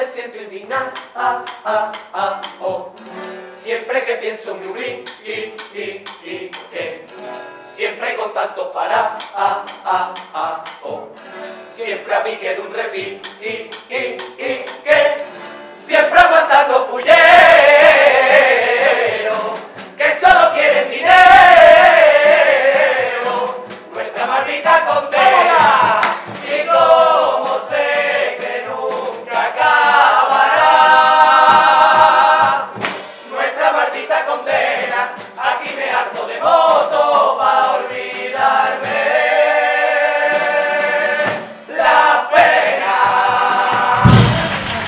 siento indignado, oh. Siempre que pienso en mi Uri, que siempre con tantos para, oh. Siempre a pique de un repil, que siempre aguantando fuller.